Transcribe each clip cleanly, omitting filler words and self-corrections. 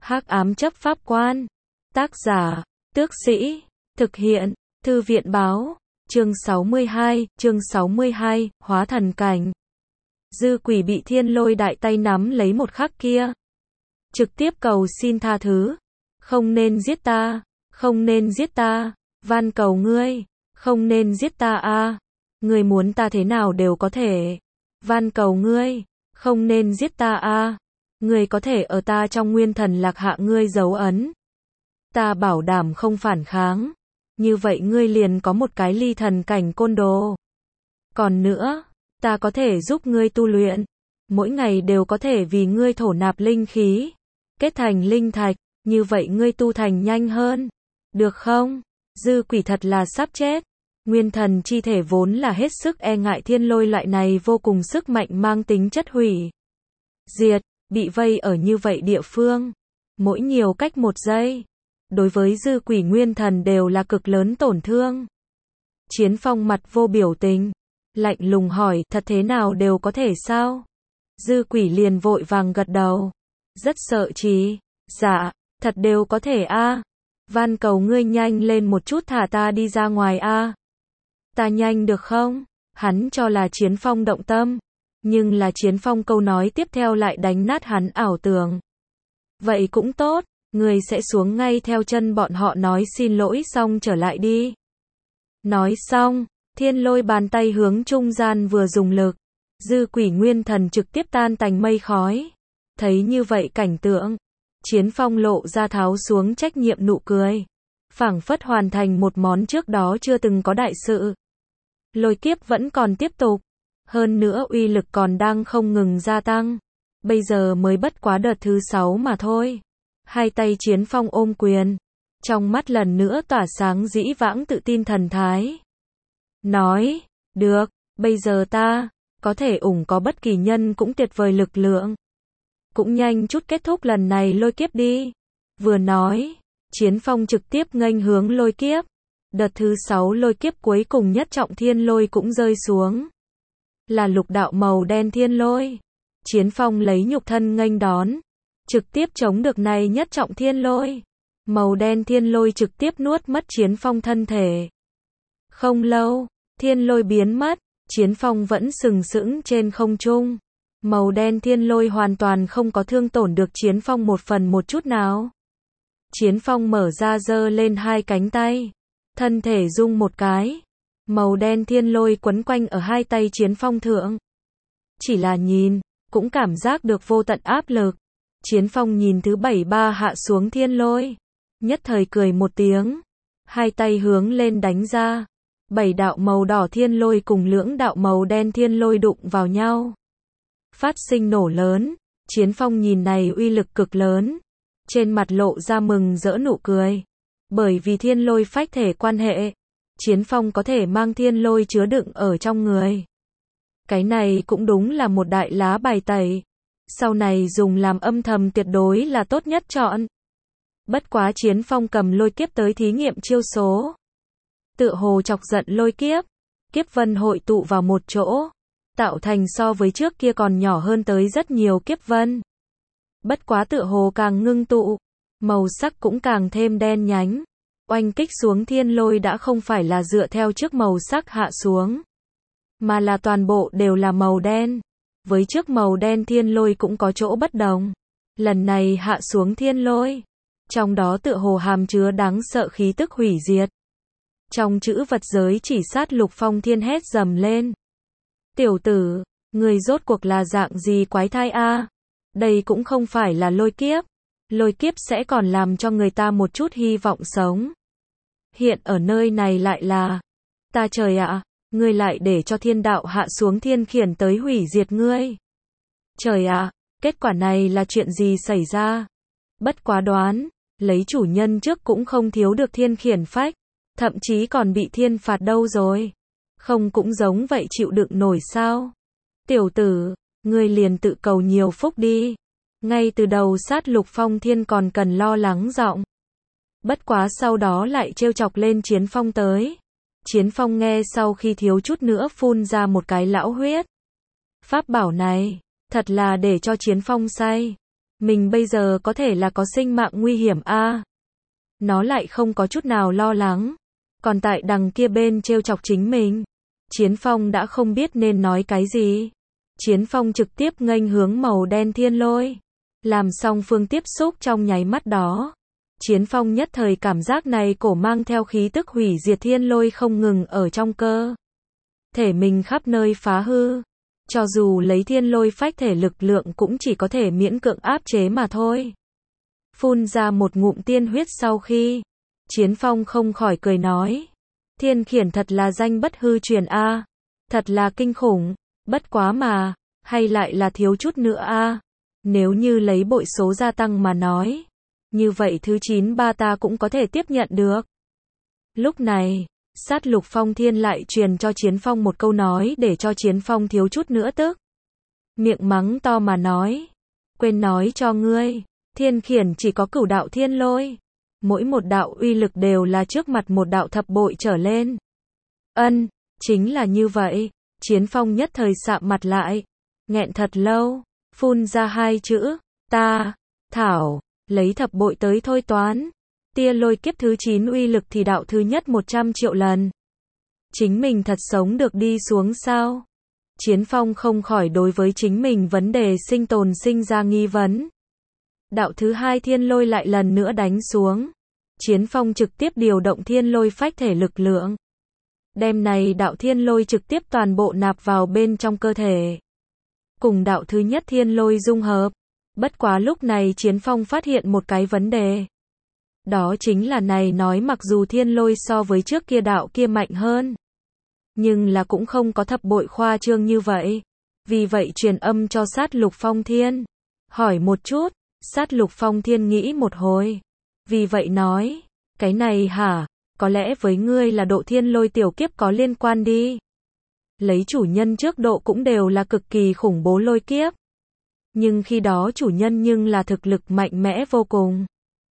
Hắc ám chấp pháp quan. Tác giả, Tước Sĩ. Thực hiện, Thư viện báo. Chương 62, hóa thần cảnh. Dư Quỷ bị Thiên Lôi đại tay nắm lấy một khắc kia. Trực tiếp cầu xin tha thứ. Không nên giết ta, không nên giết ta, van cầu ngươi, không nên giết ta a. Ngươi muốn ta thế nào đều có thể. Van cầu ngươi, không nên giết ta a. Ngươi có thể ở ta trong nguyên thần lạc hạ ngươi dấu ấn. Ta bảo đảm không phản kháng. Như vậy ngươi liền có một cái ly thần cảnh côn đồ. Còn nữa, ta có thể giúp ngươi tu luyện. Mỗi ngày đều có thể vì ngươi thổ nạp linh khí. Kết thành linh thạch, như vậy ngươi tu thành nhanh hơn. Được không? Dư Quỷ thật là sắp chết. Nguyên thần chi thể vốn là hết sức e ngại Thiên Lôi loại này vô cùng sức mạnh mang tính chất hủy diệt, bị vây ở như vậy địa phương. Mỗi nhiều cách một giây. Đối với Dư Quỷ nguyên thần đều là cực lớn tổn thương. Chiến Phong mặt vô biểu tình. Lạnh lùng hỏi, thật thế nào đều có thể sao? Dư Quỷ liền vội vàng gật đầu. Rất sợ chí. Dạ, thật đều có thể a. Van cầu ngươi nhanh lên một chút thả ta đi ra ngoài a. Ta nhanh được không? Hắn cho là Chiến Phong động tâm. Nhưng là Chiến Phong câu nói tiếp theo lại đánh nát hắn ảo tưởng. Vậy cũng tốt, ngươi sẽ xuống ngay theo chân bọn họ nói xin lỗi xong trở lại đi. Nói xong, Thiên Lôi bàn tay hướng trung gian vừa dùng lực. Dư Quỷ nguyên thần trực tiếp tan tành mây khói. Thấy như vậy cảnh tượng, Chiến Phong lộ ra tháo xuống trách nhiệm nụ cười. Phảng phất hoàn thành một món trước đó chưa từng có đại sự. Lôi kiếp vẫn còn tiếp tục. Hơn nữa uy lực còn đang không ngừng gia tăng. Bây giờ mới bất quá đợt thứ 6 mà thôi. Hai tay Chiến Phong ôm quyền. Trong mắt lần nữa tỏa sáng dĩ vãng tự tin thần thái. Nói, được, bây giờ ta có thể có bất kỳ nhân cũng tuyệt vời lực lượng. Cũng nhanh chút kết thúc lần này lôi kiếp đi. Vừa nói, Chiến Phong trực tiếp nghênh hướng lôi kiếp. Đợt thứ 6 lôi kiếp cuối cùng nhất trọng thiên lôi cũng rơi xuống. Là lục đạo màu đen thiên lôi. Chiến Phong lấy nhục thân nghênh đón. Trực tiếp chống được này nhất trọng thiên lôi. Màu đen thiên lôi trực tiếp nuốt mất Chiến Phong thân thể. Không lâu, thiên lôi biến mất. Chiến Phong vẫn sừng sững trên không trung. Màu đen thiên lôi hoàn toàn không có thương tổn được Chiến Phong một phần một chút nào. Chiến Phong mở ra giơ lên hai cánh tay. Thân thể rung một cái. Màu đen thiên lôi quấn quanh ở hai tay Chiến Phong thượng. Chỉ là nhìn, cũng cảm giác được vô tận áp lực. Chiến Phong nhìn thứ 73 hạ xuống thiên lôi. Nhất thời cười một tiếng. Hai tay hướng lên đánh ra. 7 đạo màu đỏ thiên lôi cùng lưỡng đạo màu đen thiên lôi đụng vào nhau. Phát sinh nổ lớn. Chiến Phong nhìn này uy lực cực lớn. Trên mặt lộ ra mừng rỡ nụ cười. Bởi vì thiên lôi phách thể quan hệ. Chiến Phong có thể mang thiên lôi chứa đựng ở trong người. Cái này cũng đúng là một đại lá bài tẩy. Sau này dùng làm âm thầm tuyệt đối là tốt nhất chọn. Bất quá Chiến Phong cầm lôi kiếp tới thí nghiệm chiêu số. Tựa hồ chọc giận lôi kiếp. Kiếp vân hội tụ vào một chỗ. Tạo thành so với trước kia còn nhỏ hơn tới rất nhiều kiếp vân. Bất quá tựa hồ càng ngưng tụ. Màu sắc cũng càng thêm đen nhánh. Oanh kích xuống thiên lôi đã không phải là dựa theo trước màu sắc hạ xuống. Mà là toàn bộ đều là màu đen. Với trước màu đen thiên lôi cũng có chỗ bất đồng. Lần này hạ xuống thiên lôi. Trong đó tựa hồ hàm chứa đáng sợ khí tức hủy diệt. Trong chữ vật giới chỉ sát Lục Phong Thiên hét dầm lên. Tiểu tử, người rốt cuộc là dạng gì quái thai a? Đây cũng không phải là lôi kiếp. Lôi kiếp sẽ còn làm cho người ta một chút hy vọng sống. Hiện ở nơi này lại là. Ta trời ạ, ngươi lại để cho thiên đạo hạ xuống thiên khiển tới hủy diệt ngươi. Trời ạ, kết quả này là chuyện gì xảy ra? Bất quá đoán, lấy chủ nhân trước cũng không thiếu được thiên khiển phách. Thậm chí còn bị thiên phạt đâu rồi. Không cũng giống vậy chịu đựng nổi sao? Tiểu tử, ngươi liền tự cầu nhiều phúc đi. Ngay từ đầu sát Lục Phong Thiên còn cần lo lắng giọng. Bất quá sau đó lại trêu chọc lên Chiến Phong tới. Chiến Phong nghe sau khi thiếu chút nữa phun ra một cái lão huyết. Pháp bảo này, thật là để cho Chiến Phong say. Mình bây giờ có thể là có sinh mạng nguy hiểm a. Nó lại không có chút nào lo lắng. Còn tại đằng kia bên trêu chọc chính mình. Chiến Phong đã không biết nên nói cái gì. Chiến Phong trực tiếp nghênh hướng màu đen thiên lôi. Làm song phương tiếp xúc trong nháy mắt đó. Chiến Phong nhất thời cảm giác này cổ mang theo khí tức hủy diệt thiên lôi không ngừng ở trong cơ thể mình khắp nơi phá hư. Cho dù lấy thiên lôi phách thể lực lượng cũng chỉ có thể miễn cưỡng áp chế mà thôi. Phun ra một ngụm tiên huyết sau khi, Chiến Phong không khỏi cười nói. Thiên khiển thật là danh bất hư truyền a. Thật là kinh khủng, bất quá mà, hay lại là thiếu chút nữa a. Nếu như lấy bội số gia tăng mà nói, như vậy thứ 93 ta cũng có thể tiếp nhận được. Lúc này, Sát Lục Phong Thiên lại truyền cho Chiến Phong một câu nói để cho Chiến Phong thiếu chút nữa tức. Miệng mắng to mà nói. Quên nói cho ngươi, thiên khiển chỉ có cửu đạo thiên lôi. Mỗi một đạo uy lực đều là trước mặt một đạo thập bội trở lên. Ân, chính là như vậy. Chiến Phong nhất thời sạm mặt lại. Nghẹn thật lâu, phun ra hai chữ. Ta, thảo, lấy thập bội tới thôi toán. Tia lôi kiếp thứ 9 uy lực thì đạo thứ nhất 100 triệu lần. Chính mình thật sống được đi xuống sao? Chiến Phong không khỏi đối với chính mình vấn đề sinh tồn sinh ra nghi vấn. Đạo thứ hai thiên lôi lại lần nữa đánh xuống. Chiến Phong trực tiếp điều động thiên lôi phách thể lực lượng. Đem này đạo thiên lôi trực tiếp toàn bộ nạp vào bên trong cơ thể. Cùng đạo thứ nhất thiên lôi dung hợp. Bất quá lúc này Chiến Phong phát hiện một cái vấn đề. Đó chính là này nói mặc dù thiên lôi so với trước kia đạo kia mạnh hơn. Nhưng là cũng không có thập bội khoa trương như vậy. Vì vậy truyền âm cho Sát Lục Phong Thiên. Hỏi một chút, Sát Lục Phong Thiên nghĩ một hồi. Vì vậy nói, cái này hả, có lẽ với ngươi là độ thiên lôi tiểu kiếp có liên quan đi. Lấy chủ nhân trước độ cũng đều là cực kỳ khủng bố lôi kiếp. Nhưng khi đó chủ nhân nhưng là thực lực mạnh mẽ vô cùng.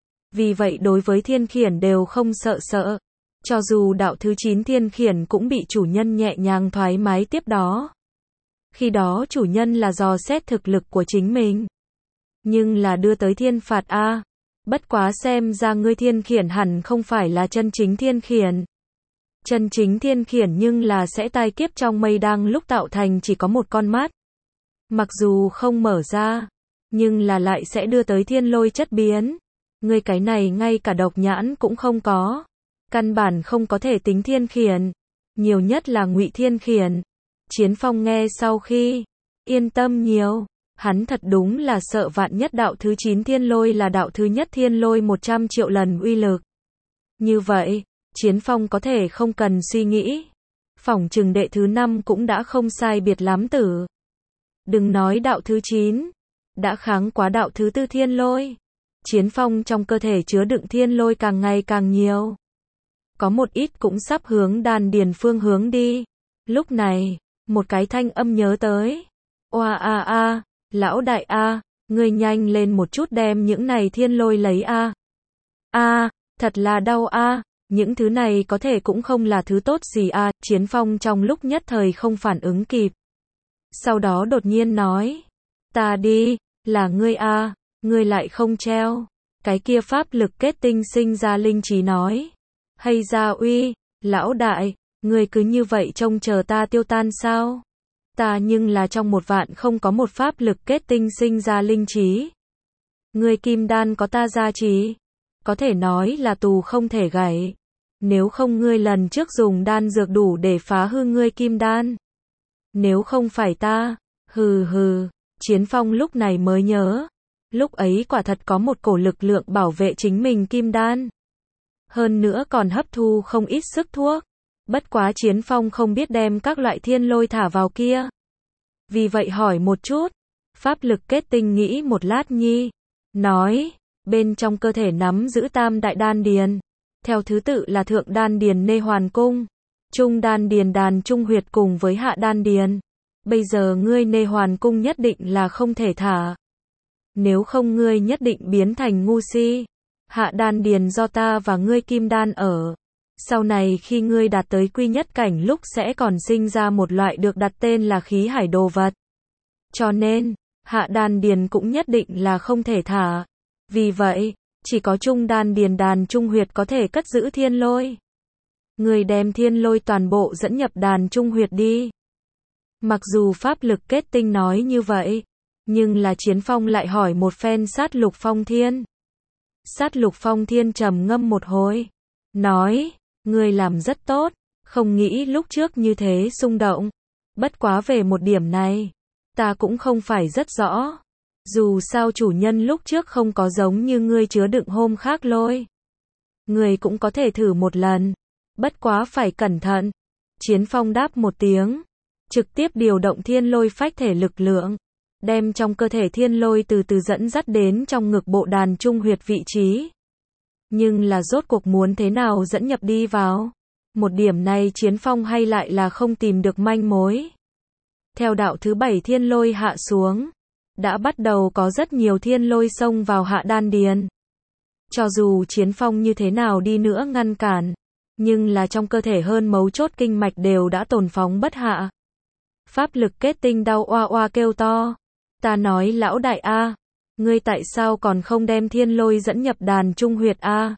Vì vậy đối với thiên khiển đều không sợ. Cho dù đạo thứ 9 thiên khiển cũng bị chủ nhân nhẹ nhàng thoải mái tiếp đó. Khi đó chủ nhân là dò xét thực lực của chính mình. Nhưng là đưa tới thiên phạt a. Bất quá xem ra ngươi thiên khiển hẳn không phải là chân chính thiên khiển. Chân chính thiên khiển nhưng là sẽ tai kiếp trong mây đang lúc tạo thành chỉ có một con mắt. Mặc dù không mở ra, nhưng là lại sẽ đưa tới thiên lôi chất biến. Ngươi cái này ngay cả độc nhãn cũng không có. Căn bản không có thể tính thiên khiển. Nhiều nhất là ngụy thiên khiển. Chiến Phong nghe sau khi yên tâm nhiều. Hắn thật đúng là sợ vạn nhất đạo thứ 9 thiên lôi là đạo thứ nhất thiên lôi 100 triệu lần uy lực. Như vậy, Chiến Phong có thể không cần suy nghĩ. Phỏng chừng đệ thứ 5 cũng đã không sai biệt lắm tử. Đừng nói đạo thứ 9. Đã kháng quá đạo thứ 4 thiên lôi. Chiến Phong trong cơ thể chứa đựng thiên lôi càng ngày càng nhiều. Có một ít cũng sắp hướng đan điền phương hướng đi. Lúc này, một cái thanh âm nhớ tới. Oa a, lão đại a, ngươi nhanh lên một chút đem những này thiên lôi lấy a. A, thật là đau a, những thứ này có thể cũng không là thứ tốt gì a. Chiến Phong trong lúc nhất thời không phản ứng kịp. Sau đó đột nhiên nói. Ta đi, là ngươi a, ngươi lại không treo. Cái kia pháp lực kết tinh sinh ra linh trí nói. Hay ra uy, lão đại, ngươi cứ như vậy trông chờ ta tiêu tan sao? Ta nhưng là trong 1 vạn không có một pháp lực kết tinh sinh ra linh trí. Ngươi kim đan có ta gia trì, có thể nói là tù không thể gãy. Nếu không ngươi lần trước dùng đan dược đủ để phá hư ngươi kim đan. Nếu không phải ta, hừ, Chiến Phong lúc này mới nhớ. Lúc ấy quả thật có một cổ lực lượng bảo vệ chính mình kim đan. Hơn nữa còn hấp thu không ít sức thuốc. Bất quá Chiến Phong không biết đem các loại thiên lôi thả vào kia. Vì vậy hỏi một chút. Pháp lực kết tinh nghĩ một lát nhi. Nói, bên trong cơ thể nắm giữ tam đại đan điền. Theo thứ tự là thượng đan điền nê hoàn cung. Trung đan điền đàn trung huyệt cùng với hạ đan điền. Bây giờ ngươi nê hoàn cung nhất định là không thể thả. Nếu không ngươi nhất định biến thành ngu si. Hạ đan điền do ta và ngươi kim đan ở. Sau này khi ngươi đạt tới quy nhất cảnh lúc sẽ còn sinh ra một loại được đặt tên là khí hải đồ vật. Cho nên, hạ đan điền cũng nhất định là không thể thả. Vì vậy, chỉ có trung đan điền đàn trung huyệt có thể cất giữ thiên lôi. Người đem thiên lôi toàn bộ dẫn nhập đàn trung huyệt đi. Mặc dù pháp lực kết tinh nói như vậy, nhưng là Chiến Phong lại hỏi một phen Sát Lục Phong Thiên. Sát Lục Phong Thiên trầm ngâm một hồi, nói, ngươi làm rất tốt, không nghĩ lúc trước như thế xung động. Bất quá về một điểm này, ta cũng không phải rất rõ. Dù sao chủ nhân lúc trước không có giống như ngươi chứa đựng hôm khác lôi. Ngươi cũng có thể thử một lần, bất quá phải cẩn thận. Chiến Phong đáp một tiếng, trực tiếp điều động thiên lôi phách thể lực lượng, đem trong cơ thể thiên lôi từ từ dẫn dắt đến trong ngực bộ đàn trung huyệt vị trí. Nhưng là rốt cuộc muốn thế nào dẫn nhập đi vào? Một điểm này Chiến Phong hay lại là không tìm được manh mối. Theo đạo thứ 7 thiên lôi hạ xuống, đã bắt đầu có rất nhiều thiên lôi xông vào hạ đan điền. Cho dù Chiến Phong như thế nào đi nữa ngăn cản, nhưng là trong cơ thể hơn mấu chốt kinh mạch đều đã tồn phóng bất hạ. Pháp lực kết tinh đau oa oa kêu to. Ta nói lão đại a, ngươi tại sao còn không đem thiên lôi dẫn nhập đàn trung huyệt a?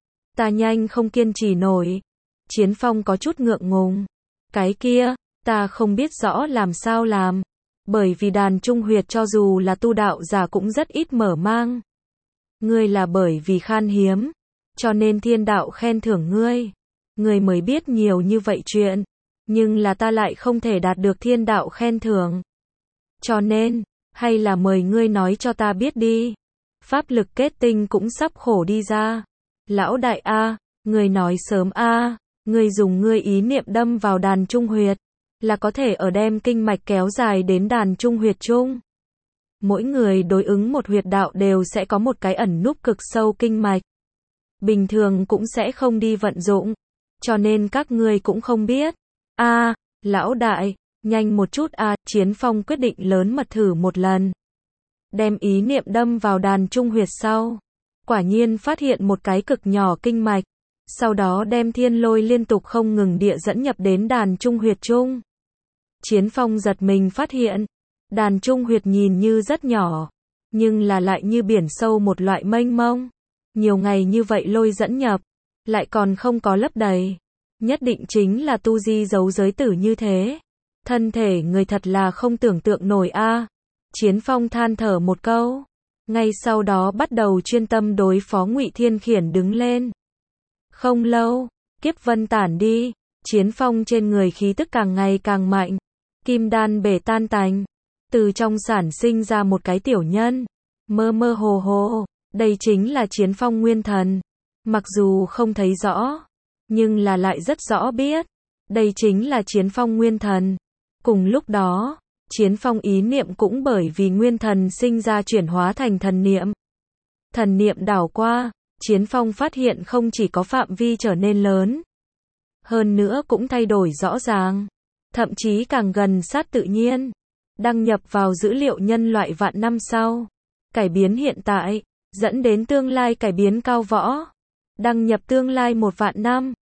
Ta nhanh không kiên trì nổi. Chiến Phong có chút ngượng ngùng. Cái kia, ta không biết rõ làm sao làm. Bởi vì đàn trung huyệt cho dù là tu đạo giả cũng rất ít mở mang. Ngươi là bởi vì khan hiếm, cho nên thiên đạo khen thưởng ngươi. Ngươi mới biết nhiều như vậy chuyện, nhưng là ta lại không thể đạt được thiên đạo khen thưởng. Cho nên, hay là mời ngươi nói cho ta biết đi. Pháp lực kết tinh cũng sắp khổ đi ra. Lão đại a, ngươi nói sớm a, ngươi dùng ngươi ý niệm đâm vào đàn trung huyệt, là có thể ở đem kinh mạch kéo dài đến đàn trung huyệt chung. Mỗi người đối ứng một huyệt đạo đều sẽ có một cái ẩn núp cực sâu kinh mạch. Bình thường cũng sẽ không đi vận dụng, cho nên các ngươi cũng không biết. A, lão đại, nhanh một chút a, Chiến Phong quyết định lớn mật thử một lần. Đem ý niệm đâm vào đàn trung huyệt sau, quả nhiên phát hiện một cái cực nhỏ kinh mạch, sau đó đem thiên lôi liên tục không ngừng địa dẫn nhập đến đàn trung huyệt chung. Chiến Phong giật mình phát hiện, đàn trung huyệt nhìn như rất nhỏ, nhưng là lại như biển sâu một loại mênh mông. Nhiều ngày như vậy lôi dẫn nhập, lại còn không có lấp đầy. Nhất định chính là tu di giấu giới tử như thế. Thân thể người thật là không tưởng tượng nổi a. Chiến Phong than thở một câu, ngay sau đó bắt đầu chuyên tâm đối phó Ngụy Thiên Khiển đứng lên. Không lâu, kiếp vân tản đi, Chiến Phong trên người khí tức càng ngày càng mạnh, kim đan bể tan tành, từ trong sản sinh ra một cái tiểu nhân, mơ mơ hồ hồ, đây chính là Chiến Phong nguyên thần. Mặc dù không thấy rõ, nhưng là lại rất rõ biết, đây chính là Chiến Phong nguyên thần. Cùng lúc đó, Chiến Phong ý niệm cũng bởi vì nguyên thần sinh ra chuyển hóa thành thần niệm. Thần niệm đảo qua, Chiến Phong phát hiện không chỉ có phạm vi trở nên lớn, hơn nữa cũng thay đổi rõ ràng, thậm chí càng gần sát tự nhiên, đăng nhập vào dữ liệu nhân loại vạn năm sau, cải biến hiện tại, dẫn đến tương lai cải biến cao võ, đăng nhập tương lai 1 vạn năm.